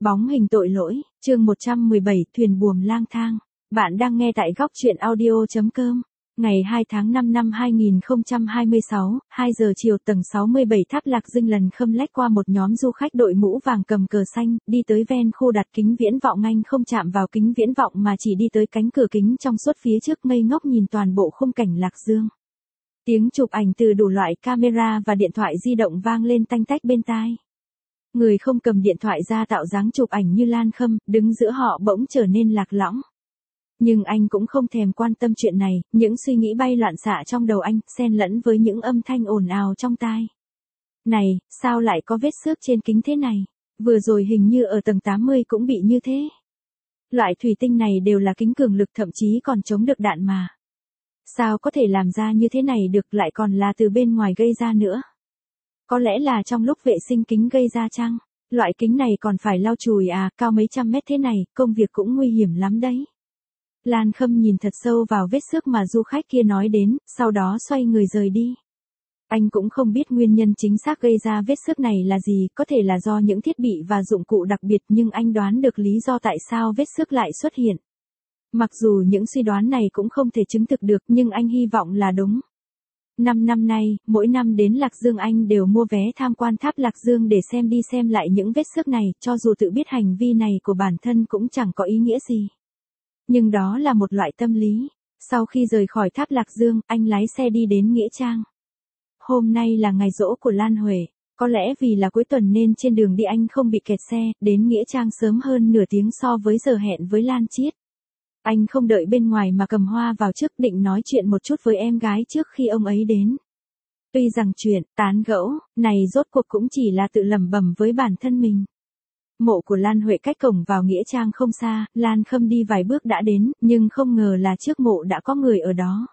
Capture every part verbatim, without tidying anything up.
Bóng hình tội lỗi, chương một trăm mười bảy, thuyền buồm lang thang. Bạn đang nghe tại góc truyện audio.com. Ngày hai tháng năm năm hai nghìn không trăm hai mươi sáu, hai giờ chiều, tầng sáu mươi bảy tháp Lạc Dinh lần khâm lách qua một nhóm du khách đội mũ vàng cầm cờ xanh, đi tới ven khu đặt kính viễn vọng. Anh không chạm vào kính viễn vọng mà chỉ đi tới cánh cửa kính trong suốt phía trước, ngây ngốc nhìn toàn bộ khung cảnh Lạc Dương. Tiếng chụp ảnh từ đủ loại camera và điện thoại di động vang lên tanh tách bên tai. Người không cầm điện thoại ra tạo dáng chụp ảnh như Lan Khâm, đứng giữa họ bỗng trở nên lạc lõng. Nhưng anh cũng không thèm quan tâm chuyện này, những suy nghĩ bay loạn xạ trong đầu anh, xen lẫn với những âm thanh ồn ào trong tai. Này, sao lại có vết xước trên kính thế này? Vừa rồi hình như ở tầng tám mươi cũng bị như thế. Loại thủy tinh này đều là kính cường lực, thậm chí còn chống được đạn mà. Sao có thể làm ra như thế này được, lại còn là từ bên ngoài gây ra nữa? Có lẽ là trong lúc vệ sinh kính gây ra chăng? Loại kính này còn phải lau chùi à, cao mấy trăm mét thế này, công việc cũng nguy hiểm lắm đấy. Lan Khâm nhìn thật sâu vào vết xước mà du khách kia nói đến, sau đó xoay người rời đi. Anh cũng không biết nguyên nhân chính xác gây ra vết xước này là gì, có thể là do những thiết bị và dụng cụ đặc biệt, nhưng anh đoán được lý do tại sao vết xước lại xuất hiện. Mặc dù những suy đoán này cũng không thể chứng thực được, nhưng anh hy vọng là đúng. Năm năm nay, mỗi năm đến Lạc Dương anh đều mua vé tham quan tháp Lạc Dương để xem đi xem lại những vết xước này, cho dù tự biết hành vi này của bản thân cũng chẳng có ý nghĩa gì. Nhưng đó là một loại tâm lý. Sau khi rời khỏi tháp Lạc Dương, anh lái xe đi đến Nghĩa Trang. Hôm nay là ngày giỗ của Lan Huệ, có lẽ vì là cuối tuần nên trên đường đi anh không bị kẹt xe, đến Nghĩa Trang sớm hơn nửa tiếng so với giờ hẹn với Lan Chiết. Anh không đợi bên ngoài mà cầm hoa vào trước, định nói chuyện một chút với em gái trước khi ông ấy đến. Tuy rằng chuyện, tán gẫu, này rốt cuộc cũng chỉ là tự lẩm bẩm với bản thân mình. Mộ của Lan Huệ cách cổng vào Nghĩa Trang không xa, Lan Khâm đi vài bước đã đến, nhưng không ngờ là trước mộ đã có người ở đó.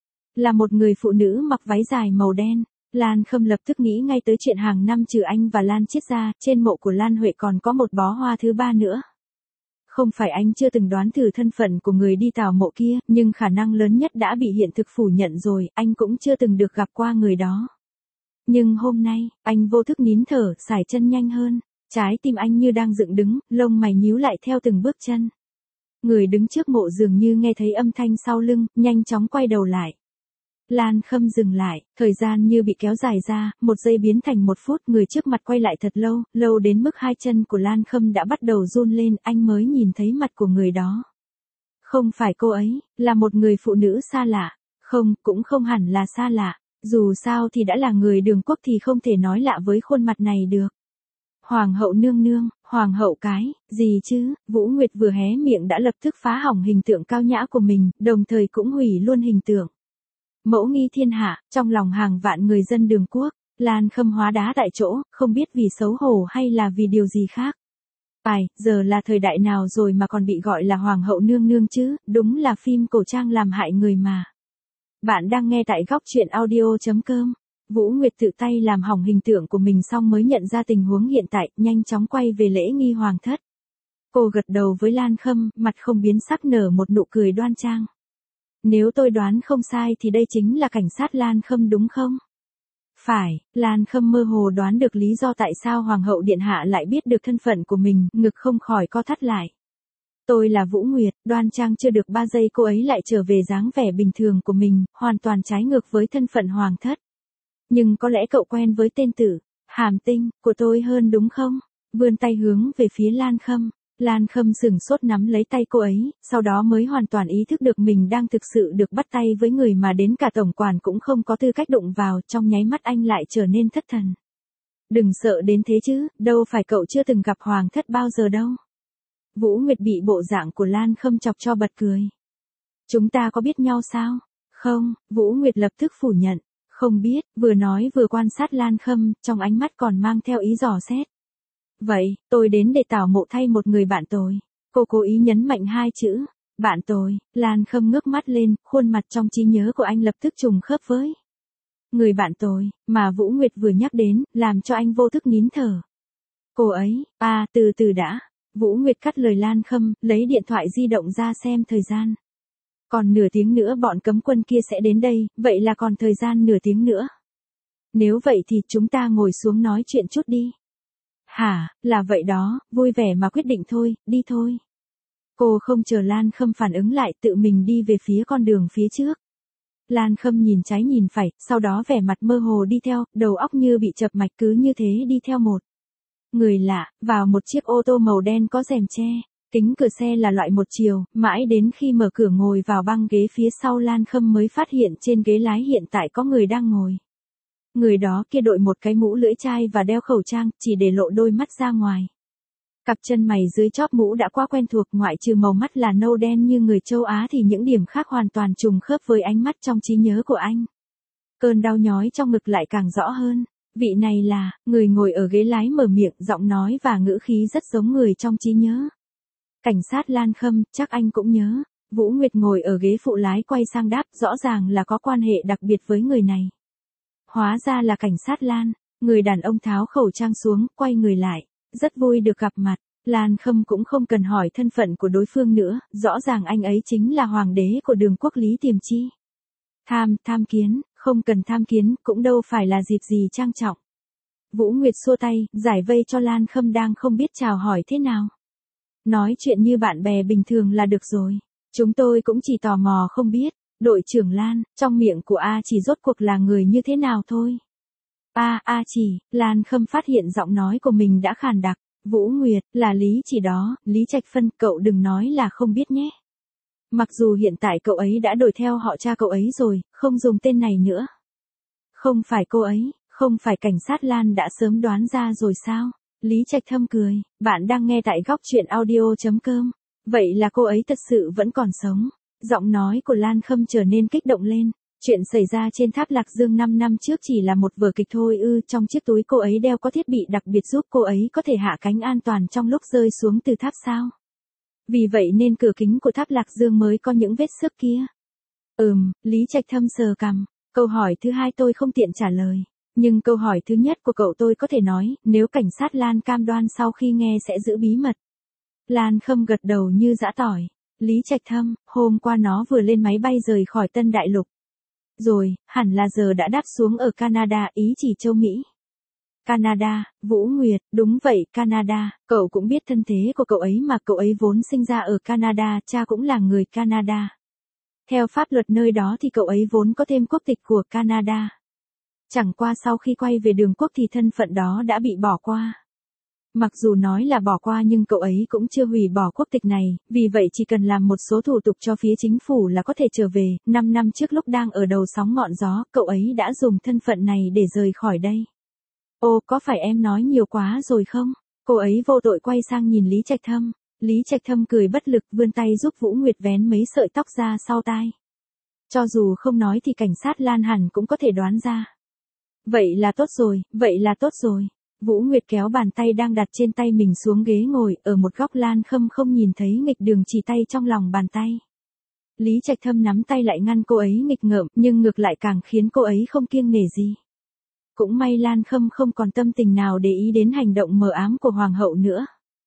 Là một người phụ nữ mặc váy dài màu đen. Lan Khâm lập tức nghĩ ngay tới chuyện hàng năm trừ anh và Lan Chiết ra, trên mộ của Lan Huệ còn có một bó hoa thứ ba nữa. Không phải anh chưa từng đoán thử thân phận của người đi tảo mộ kia, nhưng khả năng lớn nhất đã bị hiện thực phủ nhận rồi, anh cũng chưa từng được gặp qua người đó. Nhưng hôm nay, anh vô thức nín thở, sải chân nhanh hơn, trái tim anh như đang dựng đứng, lông mày nhíu lại theo từng bước chân. Người đứng trước mộ dường như nghe thấy âm thanh sau lưng, nhanh chóng quay đầu lại. Lan Khâm dừng lại, thời gian như bị kéo dài ra, một giây biến thành một phút, người trước mặt quay lại thật lâu, lâu đến mức hai chân của Lan Khâm đã bắt đầu run lên, anh mới nhìn thấy mặt của người đó. Không phải cô ấy, là một người phụ nữ xa lạ. Không, cũng không hẳn là xa lạ, dù sao thì đã là người Đường Quốc thì không thể nói lạ với khuôn mặt này được. Hoàng hậu nương nương, hoàng hậu cái, gì chứ? Vũ Nguyệt vừa hé miệng đã lập tức phá hỏng hình tượng cao nhã của mình, đồng thời cũng hủy luôn hình tượng mẫu nghi thiên hạ, trong lòng hàng vạn người dân Đường Quốc. Lan Khâm hóa đá tại chỗ, không biết vì xấu hổ hay là vì điều gì khác. Ai, giờ là thời đại nào rồi mà còn bị gọi là hoàng hậu nương nương chứ, đúng là phim cổ trang làm hại người mà. Bạn đang nghe tại góc truyện audio.com. Vũ Nguyệt tự tay làm hỏng hình tượng của mình xong mới nhận ra tình huống hiện tại, nhanh chóng quay về lễ nghi hoàng thất. Cô gật đầu với Lan Khâm, mặt không biến sắc nở một nụ cười đoan trang. Nếu tôi đoán không sai thì đây chính là cảnh sát Lan Khâm đúng không? Phải, Lan Khâm mơ hồ đoán được lý do tại sao Hoàng hậu Điện Hạ lại biết được thân phận của mình, ngực không khỏi co thắt lại. Tôi là Vũ Nguyệt, đoan trang chưa được ba giây cô ấy lại trở về dáng vẻ bình thường của mình, hoàn toàn trái ngược với thân phận hoàng thất. Nhưng có lẽ cậu quen với tên tử, Hàm Tinh, của tôi hơn đúng không? Vươn tay hướng về phía Lan Khâm. Lan Khâm sửng sốt nắm lấy tay cô ấy, sau đó mới hoàn toàn ý thức được mình đang thực sự được bắt tay với người mà đến cả tổng quản cũng không có tư cách đụng vào, trong nháy mắt anh lại trở nên thất thần. Đừng sợ đến thế chứ, đâu phải cậu chưa từng gặp hoàng thất bao giờ đâu. Vũ Nguyệt bị bộ dạng của Lan Khâm chọc cho bật cười. Chúng ta có biết nhau sao? Không, Vũ Nguyệt lập tức phủ nhận. Không biết, vừa nói vừa quan sát Lan Khâm, trong ánh mắt còn mang theo ý dò xét. Vậy, tôi đến để tảo mộ thay một người bạn tôi. Cô cố ý nhấn mạnh hai chữ, bạn tôi. Lan Khâm ngước mắt lên, khuôn mặt trong trí nhớ của anh lập tức trùng khớp với người bạn tôi, mà Vũ Nguyệt vừa nhắc đến, làm cho anh vô thức nín thở. Cô ấy, à, từ từ đã. Vũ Nguyệt cắt lời Lan Khâm, lấy điện thoại di động ra xem thời gian. Còn nửa tiếng nữa bọn cấm quân kia sẽ đến đây, vậy là còn thời gian nửa tiếng nữa. Nếu vậy thì chúng ta ngồi xuống nói chuyện chút đi. Hả, là vậy đó, vui vẻ mà quyết định thôi, đi thôi. Cô không chờ Lan Khâm phản ứng lại, tự mình đi về phía con đường phía trước. Lan Khâm nhìn trái nhìn phải, sau đó vẻ mặt mơ hồ đi theo, đầu óc như bị chập mạch, cứ như thế đi theo một người lạ, vào một chiếc ô tô màu đen có rèm che. Kính cửa xe là loại một chiều, mãi đến khi mở cửa ngồi vào băng ghế phía sau Lan Khâm mới phát hiện trên ghế lái hiện tại có người đang ngồi. Người đó kia đội một cái mũ lưỡi chai và đeo khẩu trang, chỉ để lộ đôi mắt ra ngoài. Cặp chân mày dưới chóp mũ đã quá quen thuộc, ngoại trừ màu mắt là nâu đen như người châu Á thì những điểm khác hoàn toàn trùng khớp với ánh mắt trong trí nhớ của anh. Cơn đau nhói trong ngực lại càng rõ hơn. Vị này là, người ngồi ở ghế lái mở miệng, giọng nói và ngữ khí rất giống người trong trí nhớ. Cảnh sát Lan Khâm, chắc anh cũng nhớ. Vũ Nguyệt ngồi ở ghế phụ lái quay sang đáp, rõ ràng là có quan hệ đặc biệt với người này. Hóa ra là cảnh sát Lan. Người đàn ông tháo khẩu trang xuống, quay người lại. Rất vui được gặp mặt. Lan Khâm cũng không cần hỏi thân phận của đối phương nữa, rõ ràng anh ấy chính là hoàng đế của Đường Quốc Lý Tiềm Chi. Tham, tham kiến, không cần tham kiến, cũng đâu phải là dịp gì trang trọng. Vũ Nguyệt xua tay, giải vây cho Lan Khâm đang không biết chào hỏi thế nào. Nói chuyện như bạn bè bình thường là được rồi. Chúng tôi cũng chỉ tò mò không biết, đội trưởng Lan, trong miệng của A Chỉ rốt cuộc là người như thế nào thôi. A, A Chỉ, Lan Khâm phát hiện giọng nói của mình đã khàn đặc. Vũ Nguyệt, là Lý Chỉ đó, Lý Trạch Phân, cậu đừng nói là không biết nhé. Mặc dù hiện tại cậu ấy đã đổi theo họ cha cậu ấy rồi, không dùng tên này nữa. Không phải cô ấy, không phải cảnh sát Lan đã sớm đoán ra rồi sao? Lý Trạch Thâm cười, bạn đang nghe tại góc truyện audio chấm com. Vậy là cô ấy thật sự vẫn còn sống. Giọng nói của Lan Khâm trở nên kích động lên. Chuyện xảy ra trên tháp Lạc Dương năm năm trước chỉ là một vở kịch thôi ư, trong chiếc túi cô ấy đeo có thiết bị đặc biệt giúp cô ấy có thể hạ cánh an toàn trong lúc rơi xuống từ tháp sao? Vì vậy nên cửa kính của tháp Lạc Dương mới có những vết xước kia. Ừm, Lý Trạch Thâm sờ cằm. Câu hỏi thứ hai tôi không tiện trả lời. Nhưng câu hỏi thứ nhất của cậu tôi có thể nói, nếu cảnh sát Lan cam đoan sau khi nghe sẽ giữ bí mật. Lan Khâm gật đầu như giã tỏi. Lý Trạch Thâm, hôm qua nó vừa lên máy bay rời khỏi Tân Đại Lục. Rồi, hẳn là giờ đã đáp xuống ở Canada, ý chỉ châu Mỹ. Canada, Vũ Nguyệt, đúng vậy, Canada, cậu cũng biết thân thế của cậu ấy mà, cậu ấy vốn sinh ra ở Canada, cha cũng là người Canada. Theo pháp luật nơi đó thì cậu ấy vốn có thêm quốc tịch của Canada. Chẳng qua sau khi quay về Đường Quốc thì thân phận đó đã bị bỏ qua. Mặc dù nói là bỏ qua nhưng cậu ấy cũng chưa hủy bỏ quốc tịch này, vì vậy chỉ cần làm một số thủ tục cho phía chính phủ là có thể trở về. Năm năm trước lúc đang ở đầu sóng ngọn gió, cậu ấy đã dùng thân phận này để rời khỏi đây. Ô, có phải em nói nhiều quá rồi không? Cô ấy vô tội quay sang nhìn Lý Trạch Thâm. Lý Trạch Thâm cười bất lực vươn tay giúp Vũ Nguyệt vén mấy sợi tóc ra sau tai. Cho dù không nói thì cảnh sát Lan hẳn cũng có thể đoán ra. Vậy là tốt rồi, vậy là tốt rồi. Vũ Nguyệt kéo bàn tay đang đặt trên tay mình xuống ghế ngồi, ở một góc Lan Khâm không nhìn thấy nghịch đường chỉ tay trong lòng bàn tay. Lý Trạch Thâm nắm tay lại ngăn cô ấy nghịch ngợm, nhưng ngược lại càng khiến cô ấy không kiêng nể gì. Cũng may Lan Khâm không còn tâm tình nào để ý đến hành động mờ ám của Hoàng hậu nữa.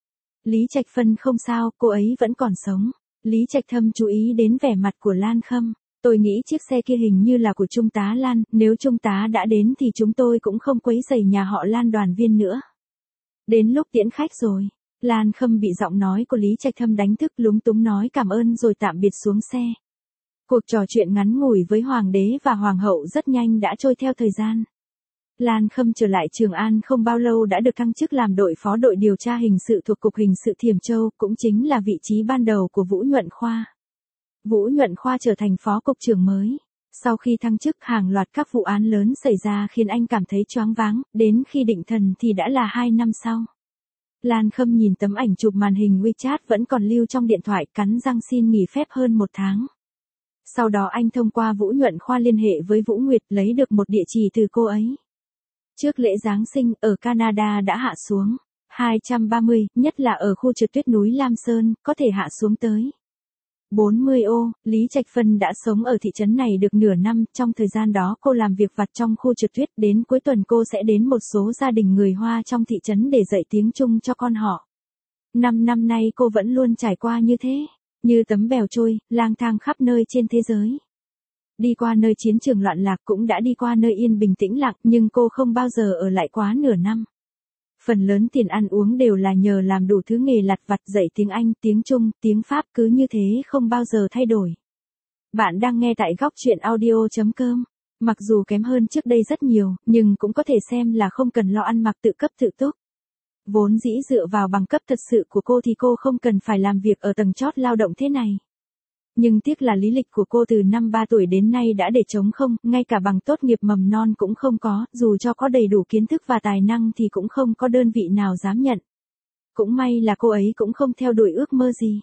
Lý Trạch Phân không sao, cô ấy vẫn còn sống. Lý Trạch Thâm chú ý đến vẻ mặt của Lan Khâm. Tôi nghĩ chiếc xe kia hình như là của Trung tá Lan, nếu Trung tá đã đến thì chúng tôi cũng không quấy rầy nhà họ Lan đoàn viên nữa. Đến lúc tiễn khách rồi. Lan Khâm bị giọng nói của Lý Trạch Thâm đánh thức, lúng túng nói cảm ơn rồi tạm biệt xuống xe. Cuộc trò chuyện ngắn ngủi với Hoàng đế và Hoàng hậu rất nhanh đã trôi theo thời gian. Lan Khâm trở lại Trường An không bao lâu đã được thăng chức làm đội phó đội điều tra hình sự thuộc Cục Hình sự Thiểm Châu, cũng chính là vị trí ban đầu của Vũ Nhuận Khoa. Vũ Nhuận Khoa trở thành phó cục trưởng mới. Sau khi thăng chức, hàng loạt các vụ án lớn xảy ra khiến anh cảm thấy choáng váng, đến khi định thần thì đã là hai năm sau. Lan Khâm nhìn tấm ảnh chụp màn hình WeChat vẫn còn lưu trong điện thoại, cắn răng xin nghỉ phép hơn một tháng. Sau đó anh thông qua Vũ Nhuận Khoa liên hệ với Vũ Nguyệt, lấy được một địa chỉ từ cô ấy. Trước lễ Giáng sinh, ở Canada đã hạ xuống. hai trăm ba mươi, nhất là ở khu trượt tuyết núi Lam Sơn, có thể hạ xuống tới bốn mươi ô. Lý Trạch Phân đã sống ở thị trấn này được nửa năm, trong thời gian đó cô làm việc vặt trong khu trượt tuyết, đến cuối tuần cô sẽ đến một số gia đình người Hoa trong thị trấn để dạy tiếng Trung cho con họ. Năm năm nay cô vẫn luôn trải qua như thế, như tấm bèo trôi, lang thang khắp nơi trên thế giới. Đi qua nơi chiến trường loạn lạc, cũng đã đi qua nơi yên bình tĩnh lặng, nhưng cô không bao giờ ở lại quá nửa năm. Phần lớn tiền ăn uống đều là nhờ làm đủ thứ nghề lặt vặt, dạy tiếng Anh, tiếng Trung, tiếng Pháp, cứ như thế không bao giờ thay đổi. Bạn đang nghe tại góc chuyện audio chấm com. Mặc dù kém hơn trước đây rất nhiều, nhưng cũng có thể xem là không cần lo ăn mặc tự cấp tự túc. Vốn dĩ dựa vào bằng cấp thật sự của cô thì cô không cần phải làm việc ở tầng chót lao động thế này. Nhưng tiếc là lý lịch của cô từ năm ba tuổi đến nay đã để trống không, ngay cả bằng tốt nghiệp mầm non cũng không có, dù cho có đầy đủ kiến thức và tài năng thì cũng không có đơn vị nào dám nhận. Cũng may là cô ấy cũng không theo đuổi ước mơ gì.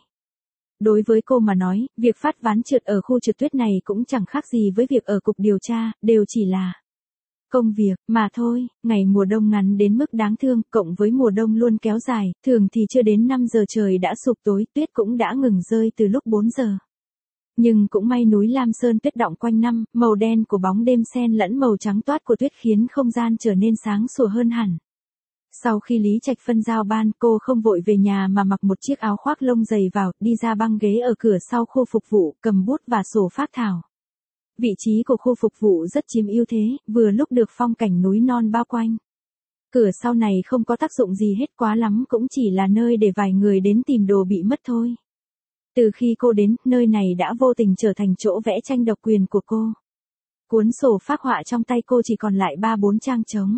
Đối với cô mà nói, việc phát ván trượt ở khu trượt tuyết này cũng chẳng khác gì với việc ở cục điều tra, đều chỉ là công việc mà thôi. Ngày mùa đông ngắn đến mức đáng thương, cộng với mùa đông luôn kéo dài, thường thì chưa đến năm giờ trời đã sụp tối, tuyết cũng đã ngừng rơi từ lúc bốn giờ. Nhưng cũng may núi Lam Sơn tuyết đọng quanh năm, màu đen của bóng đêm xen lẫn màu trắng toát của tuyết khiến không gian trở nên sáng sủa hơn hẳn. Sau khi Lý Trạch Phân giao ban, cô không vội về nhà mà mặc một chiếc áo khoác lông dày vào, đi ra băng ghế ở cửa sau khu phục vụ, cầm bút và sổ phác thảo. Vị trí của khu phục vụ rất chiếm ưu thế, vừa lúc được phong cảnh núi non bao quanh. Cửa sau này không có tác dụng gì hết, quá lắm cũng chỉ là nơi để vài người đến tìm đồ bị mất thôi. Từ khi cô đến, nơi này đã vô tình trở thành chỗ vẽ tranh độc quyền của cô. Cuốn sổ phác họa trong tay cô chỉ còn lại ba bốn trang trống.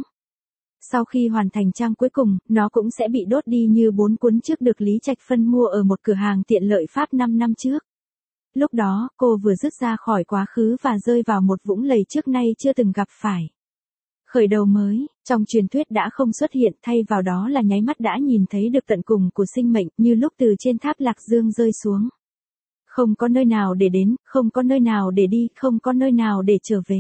Sau khi hoàn thành trang cuối cùng, nó cũng sẽ bị đốt đi như bốn cuốn trước được Lý Trạch Phân mua ở một cửa hàng tiện lợi Pháp năm năm trước. Lúc đó, cô vừa dứt ra khỏi quá khứ và rơi vào một vũng lầy trước nay chưa từng gặp phải. Khởi đầu mới, trong truyền thuyết đã không xuất hiện, thay vào đó là nháy mắt đã nhìn thấy được tận cùng của sinh mệnh, như lúc từ trên tháp Lạc Dương rơi xuống. Không có nơi nào để đến, không có nơi nào để đi, không có nơi nào để trở về.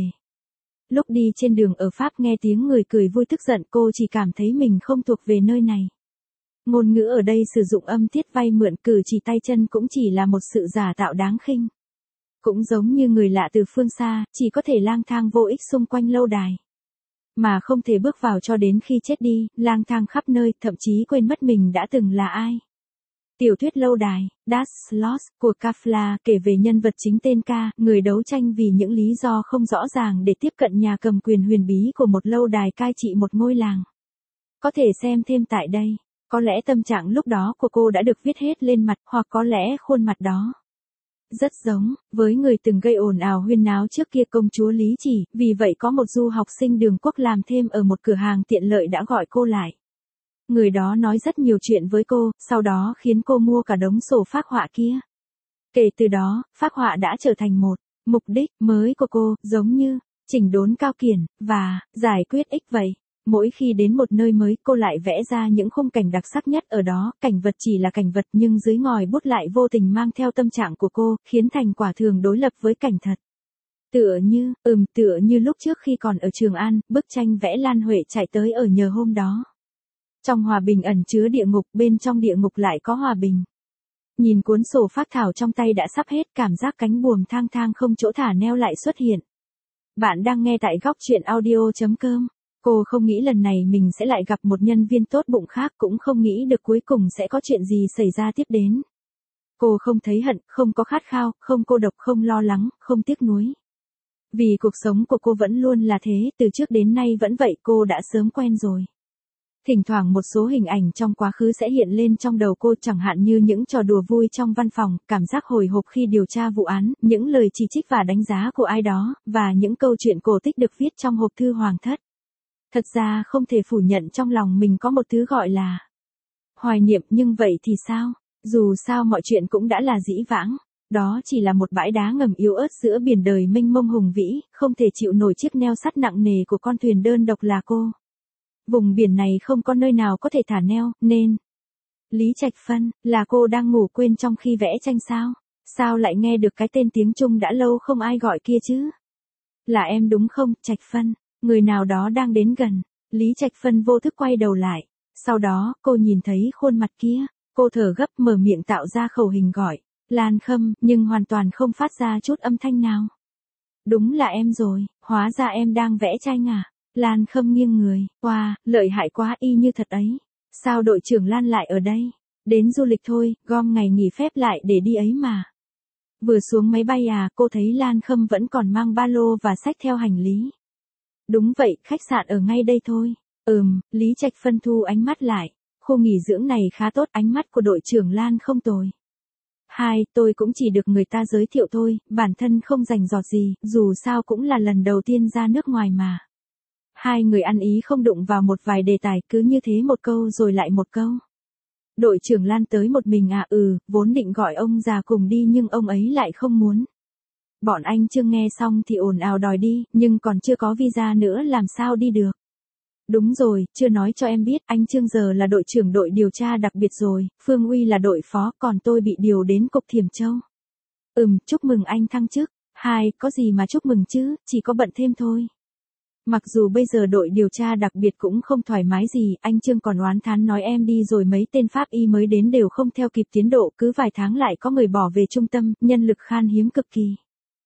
Lúc đi trên đường ở Pháp nghe tiếng người cười vui tức giận, cô chỉ cảm thấy mình không thuộc về nơi này. Ngôn ngữ ở đây sử dụng âm tiết vay mượn, cử chỉ tay chân cũng chỉ là một sự giả tạo đáng khinh. Cũng giống như người lạ từ phương xa, chỉ có thể lang thang vô ích xung quanh lâu đài. Mà không thể bước vào cho đến khi chết đi, lang thang khắp nơi, thậm chí quên mất mình đã từng là ai. Tiểu thuyết Lâu đài, Das Schloss của Kafla kể về nhân vật chính tên K, người đấu tranh vì những lý do không rõ ràng để tiếp cận nhà cầm quyền huyền bí của một lâu đài cai trị một ngôi làng. Có thể xem thêm tại đây. Có lẽ tâm trạng lúc đó của cô đã được viết hết lên mặt, hoặc có lẽ khuôn mặt đó rất giống với người từng gây ồn ào huyên náo trước kia, công chúa Lý Chỉ. Vì vậy có một du học sinh đường quốc làm thêm ở một cửa hàng tiện lợi đã gọi cô lại. Người đó nói rất nhiều chuyện với cô, sau đó khiến cô mua cả đống sổ phác họa kia. Kể từ đó, phác họa đã trở thành một mục đích mới của cô, giống như chỉnh đốn cao kiển và giải quyết ích vậy. Mỗi khi đến một nơi mới, cô lại vẽ ra những khung cảnh đặc sắc nhất ở đó, cảnh vật chỉ là cảnh vật nhưng dưới ngòi bút lại vô tình mang theo tâm trạng của cô, khiến thành quả thường đối lập với cảnh thật. Tựa như, ừm tựa như lúc trước khi còn ở Trường An, bức tranh vẽ Lan Huệ chạy tới ở nhờ hôm đó. Trong hòa bình ẩn chứa địa ngục, bên trong địa ngục lại có hòa bình. Nhìn cuốn sổ phác thảo trong tay đã sắp hết, cảm giác cánh buồm thang thang không chỗ thả neo lại xuất hiện. Bạn đang nghe tại góc chuyện audio chấm com. Cô không nghĩ lần này mình sẽ lại gặp một nhân viên tốt bụng khác, cũng không nghĩ được cuối cùng sẽ có chuyện gì xảy ra tiếp đến. Cô không thấy hận, không có khát khao, không cô độc, không lo lắng, không tiếc nuối. Vì cuộc sống của cô vẫn luôn là thế, từ trước đến nay vẫn vậy, cô đã sớm quen rồi. Thỉnh thoảng một số hình ảnh trong quá khứ sẽ hiện lên trong đầu cô, chẳng hạn như những trò đùa vui trong văn phòng, cảm giác hồi hộp khi điều tra vụ án, những lời chỉ trích và đánh giá của ai đó, và những câu chuyện cổ tích được viết trong hộp thư hoàng thất. Thật ra không thể phủ nhận trong lòng mình có một thứ gọi là hoài niệm, nhưng vậy thì sao? Dù sao mọi chuyện cũng đã là dĩ vãng. Đó chỉ là một bãi đá ngầm yếu ớt giữa biển đời mênh mông hùng vĩ, không thể chịu nổi chiếc neo sắt nặng nề của con thuyền đơn độc là cô. Vùng biển này không có nơi nào có thể thả neo, nên Lý Trạch Phân, là cô đang ngủ quên trong khi vẽ tranh sao? Sao lại nghe được cái tên tiếng Trung đã lâu không ai gọi kia chứ? Là em đúng không, Trạch Phân? Người nào đó đang đến gần. Lý Trạch Phân vô thức quay đầu lại. Sau đó, cô nhìn thấy khuôn mặt kia. Cô thở gấp mở miệng tạo ra khẩu hình gọi. Lan Khâm, nhưng hoàn toàn không phát ra chút âm thanh nào. Đúng là em rồi, hóa ra em đang vẽ tranh à? Lan Khâm nghiêng người. Wow, lợi hại quá, y như thật ấy. Sao đội trưởng Lan lại ở đây? Đến du lịch thôi, gom ngày nghỉ phép lại để đi ấy mà. Vừa xuống máy bay à, cô thấy Lan Khâm vẫn còn mang ba lô và xách theo hành lý. Đúng vậy, khách sạn ở ngay đây thôi. Ừm, Lý Trạch Phân thu ánh mắt lại. Khu nghỉ dưỡng này khá tốt, ánh mắt của đội trưởng Lan không tồi. Hai, tôi cũng chỉ được người ta giới thiệu thôi, bản thân không rành rọt gì, dù sao cũng là lần đầu tiên ra nước ngoài mà. Hai người ăn ý không đụng vào một vài đề tài, cứ như thế một câu rồi lại một câu. Đội trưởng Lan tới một mình à? Ừ, vốn định gọi ông già cùng đi nhưng ông ấy lại không muốn. Bọn anh Trương nghe xong thì ồn ào đòi đi, nhưng còn chưa có visa nữa làm sao đi được. Đúng rồi, chưa nói cho em biết, anh Trương giờ là đội trưởng đội điều tra đặc biệt rồi, Phương Uy là đội phó, còn tôi bị điều đến cục Thiểm Châu. Ừm, chúc mừng anh thăng chức. Hai, có gì mà chúc mừng chứ, chỉ có bận thêm thôi. Mặc dù bây giờ đội điều tra đặc biệt cũng không thoải mái gì, anh Trương còn oán thán nói em đi rồi mấy tên pháp y mới đến đều không theo kịp tiến độ, cứ vài tháng lại có người bỏ về trung tâm, nhân lực khan hiếm cực kỳ.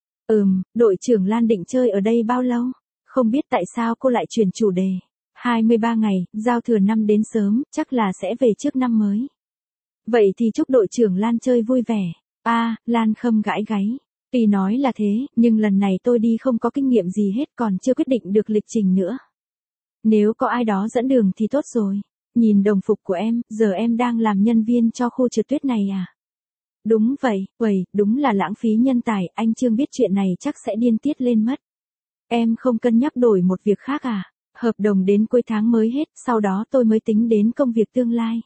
Ừm, đội trưởng Lan định chơi ở đây bao lâu? Không biết tại sao cô lại chuyển chủ đề. hai mươi ba ngày, giao thừa năm đến sớm, chắc là sẽ về trước năm mới. Vậy thì chúc đội trưởng Lan chơi vui vẻ. A, à, Lan Khâm gãi gáy. Tuy nói là thế, nhưng lần này tôi đi không có kinh nghiệm gì hết, còn chưa quyết định được lịch trình nữa. Nếu có ai đó dẫn đường thì tốt rồi. Nhìn đồng phục của em, giờ em đang làm nhân viên cho khu trượt tuyết này à? Đúng vậy, uầy, đúng là lãng phí nhân tài, anh Trương biết chuyện này chắc sẽ điên tiết lên mất. Em không cân nhắc đổi một việc khác à? Hợp đồng đến cuối tháng mới hết, sau đó tôi mới tính đến công việc tương lai.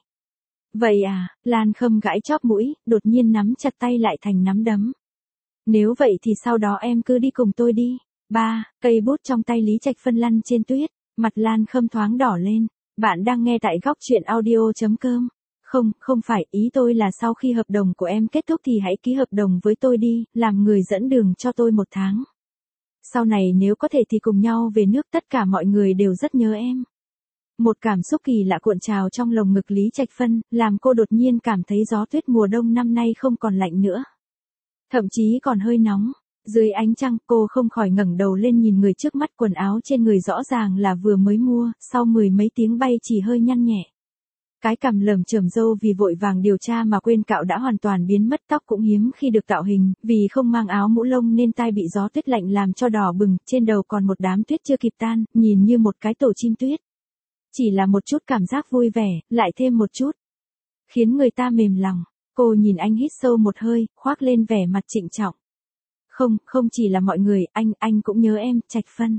Vậy à, Lan Khâm gãi chóp mũi, đột nhiên nắm chặt tay lại thành nắm đấm. Nếu vậy thì sau đó em cứ đi cùng tôi đi. Ba, cây bút trong tay Lý Trạch Phân lăn trên tuyết, mặt Lan Khâm thoáng đỏ lên. Bạn đang nghe tại góc truyện audio.com. Không, không phải, ý tôi là sau khi hợp đồng của em kết thúc thì hãy ký hợp đồng với tôi đi, làm người dẫn đường cho tôi một tháng. Sau này nếu có thể thì cùng nhau về nước, tất cả mọi người đều rất nhớ em. Một cảm xúc kỳ lạ cuộn trào trong lồng ngực Lý Trạch Phân, làm cô đột nhiên cảm thấy gió tuyết mùa đông năm nay không còn lạnh nữa. Thậm chí còn hơi nóng. Dưới ánh trăng, cô không khỏi ngẩng đầu lên nhìn người trước mắt, quần áo trên người rõ ràng là vừa mới mua, sau mười mấy tiếng bay chỉ hơi nhăn nhẹ. Cái cằm lởm chởm râu vì vội vàng điều tra mà quên cạo đã hoàn toàn biến mất, tóc cũng hiếm khi được tạo hình, vì không mang áo mũ lông nên tai bị gió tuyết lạnh làm cho đỏ bừng, trên đầu còn một đám tuyết chưa kịp tan, nhìn như một cái tổ chim tuyết. Chỉ là một chút cảm giác vui vẻ, lại thêm một chút, khiến người ta mềm lòng. Cô nhìn anh hít sâu một hơi, khoác lên vẻ mặt trịnh trọng. Không, không chỉ là mọi người, anh, anh cũng nhớ em, Trạch Phân.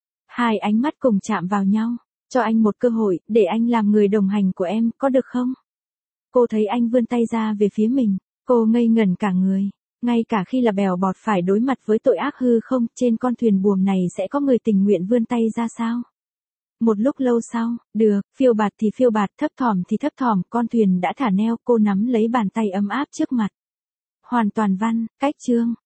Hai ánh mắt cùng chạm vào nhau. Cho anh một cơ hội, để anh làm người đồng hành của em, có được không? Cô thấy anh vươn tay ra về phía mình. Cô ngây ngẩn cả người. Ngay cả khi là bèo bọt phải đối mặt với tội ác hư không, trên con thuyền buồm này sẽ có người tình nguyện vươn tay ra sao? Một lúc lâu sau, được, phiêu bạt thì phiêu bạt, thấp thỏm thì thấp thỏm, con thuyền đã thả neo, cô nắm lấy bàn tay ấm áp trước mặt. Hoàn toàn văn, cách chương.